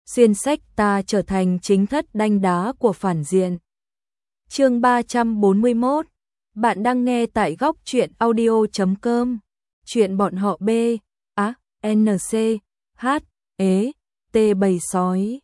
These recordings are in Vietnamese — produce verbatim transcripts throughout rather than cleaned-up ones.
xuyên sách ta trở thành chính thất đanh đá của phản diện. Chương ba trăm bốn mươi mốt. Bạn đang nghe tại góc truyện audio chấm com. Chuyện bọn họ B, á, N C, H, ế, T bầy sói.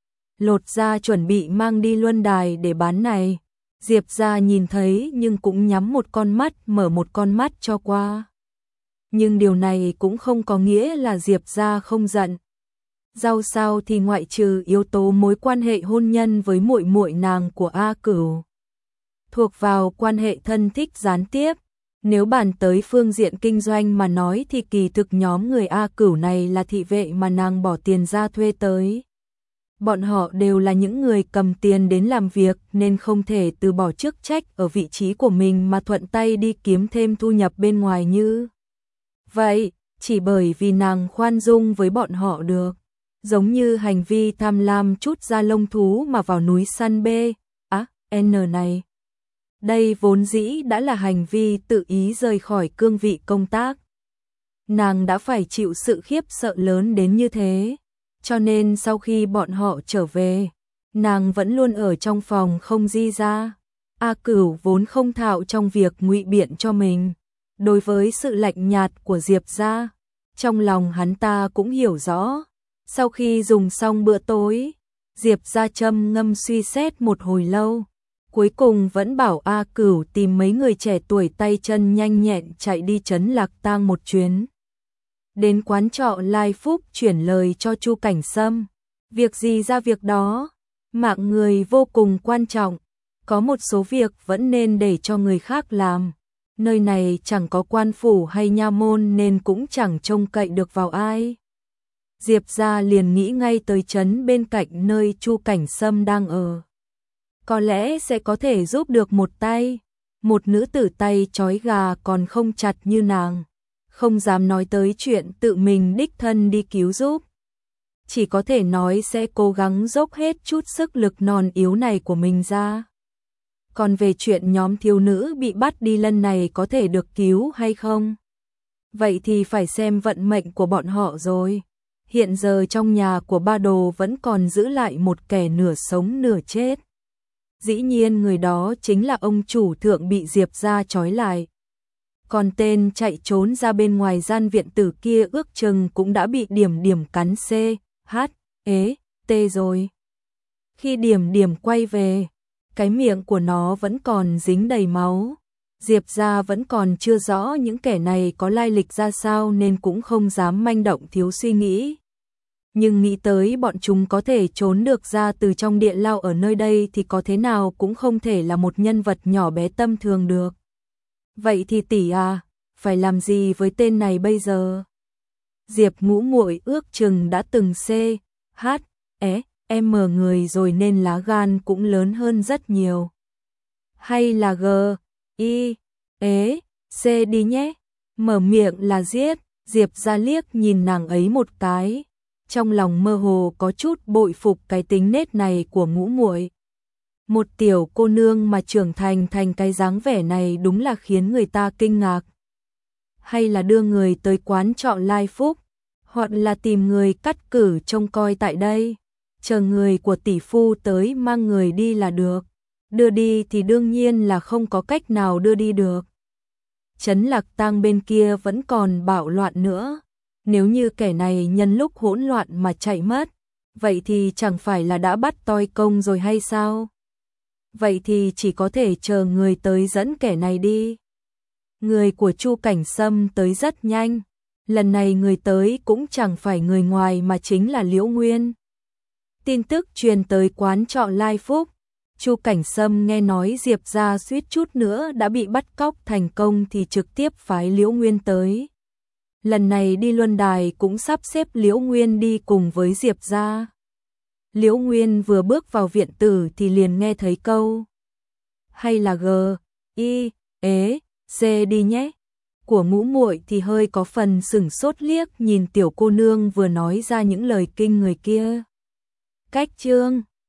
Lột ra chuẩn bị mang đi luân đài để bán này. Diệp ra nhìn thấy nhưng cũng nhắm một con mắt mở một con mắt cho qua. Nhưng điều này cũng không có nghĩa là Diệp ra không giận. Dẫu sao thì ngoại trừ yếu tố mối quan hệ hôn nhân với muội muội nàng của A Cửu, thuộc vào quan hệ thân thích gián tiếp. Nếu bàn tới phương diện kinh doanh mà nói thì kỳ thực nhóm người A Cửu này là thị vệ mà nàng bỏ tiền ra thuê tới. Bọn họ đều là những người cầm tiền đến làm việc nên không thể từ bỏ chức trách ở vị trí của mình mà thuận tay đi kiếm thêm thu nhập bên ngoài như vậy, chỉ bởi vì nàng khoan dung với bọn họ được. Giống như hành vi tham lam chút da lông thú mà vào núi săn B, á, N này. Đây vốn dĩ đã là hành vi tự ý rời khỏi cương vị công tác. Nàng đã phải chịu sự khiếp sợ lớn đến như thế. Cho nên sau khi bọn họ trở về, nàng vẫn luôn ở trong phòng không di ra. A Cửu vốn không thạo trong việc ngụy biện cho mình. Đối với sự lạnh nhạt của Diệp ra, trong lòng hắn ta cũng hiểu rõ. Sau khi dùng xong bữa tối, Diệp ra trầm ngâm suy xét một hồi lâu. Cuối cùng vẫn bảo A Cửu tìm mấy người trẻ tuổi tay chân nhanh nhẹn chạy đi trấn Lạc Tang một chuyến. Đến quán trọ Lai Phúc chuyển lời cho Chu Cảnh Sâm. Việc gì ra việc đó, mạng người vô cùng quan trọng. Có một số việc vẫn nên để cho người khác làm. Nơi này chẳng có quan phủ hay nha môn nên cũng chẳng trông cậy được vào ai. Diệp ra liền nghĩ ngay tới trấn bên cạnh nơi Chu Cảnh Sâm đang ở. Có lẽ sẽ có thể giúp được một tay. Một nữ tử tay trói gà còn không chặt như nàng, không dám nói tới chuyện tự mình đích thân đi cứu giúp. Chỉ có thể nói sẽ cố gắng dốc hết chút sức lực non yếu này của mình ra. Còn về chuyện nhóm thiếu nữ bị bắt đi lần này có thể được cứu hay không? Vậy thì phải xem vận mệnh của bọn họ rồi. Hiện giờ trong nhà của Ba Đồ vẫn còn giữ lại một kẻ nửa sống nửa chết. Dĩ nhiên người đó chính là ông chủ thượng bị Diệp ra trói lại. Còn tên chạy trốn ra bên ngoài gian viện tử kia ước chừng cũng đã bị điểm điểm cắn C, H, ế, T rồi. Khi điểm điểm quay về, cái miệng của nó vẫn còn dính đầy máu. Diệp ra vẫn còn chưa rõ những kẻ này có lai lịch ra sao nên cũng không dám manh động thiếu suy nghĩ. Nhưng nghĩ tới bọn chúng có thể trốn được ra từ trong địa lao ở nơi đây thì có thế nào cũng không thể là một nhân vật nhỏ bé tâm thường được. Vậy thì tỷ à, phải làm gì với tên này bây giờ? Diệp Ngũ Muội ước chừng đã từng C, H, E, M người rồi nên lá gan cũng lớn hơn rất nhiều. Hay là G, I, ế, C đi nhé. Mở miệng là giết. Diệp ra liếc nhìn nàng ấy một cái. Trong lòng mơ hồ có chút bội phục cái tính nết này của Ngũ Muội. Một tiểu cô nương mà trưởng thành thành cái dáng vẻ này đúng là khiến người ta kinh ngạc. Hay là đưa người tới quán trọ Lai Phúc, hoặc là tìm người cắt cử trông coi tại đây, chờ người của tỷ phu tới mang người đi là được. Đưa đi thì đương nhiên là không có cách nào đưa đi được. Trấn Lạc Tang bên kia vẫn còn bạo loạn nữa. Nếu như kẻ này nhân lúc hỗn loạn mà chạy mất, vậy thì chẳng phải là đã bắt toi công rồi hay sao? Vậy thì chỉ có thể chờ người tới dẫn kẻ này đi. Người của Chu Cảnh Sâm tới rất nhanh. Lần này người tới cũng chẳng phải người ngoài mà chính là Liễu Nguyên. Tin tức truyền tới quán trọ Lai Phúc. Chu Cảnh Sâm nghe nói Diệp ra suýt chút nữa đã bị bắt cóc thành công thì trực tiếp phái Liễu Nguyên tới. Lần này đi luân đài cũng sắp xếp Liễu Nguyên đi cùng với Diệp ra. Liễu Nguyên vừa bước vào viện tử thì liền nghe thấy câu hay là G, I, ế, C đi nhé. Của Ngũ Muội thì hơi có phần sửng sốt liếc nhìn tiểu cô nương vừa nói ra những lời kinh người kia. Cách chương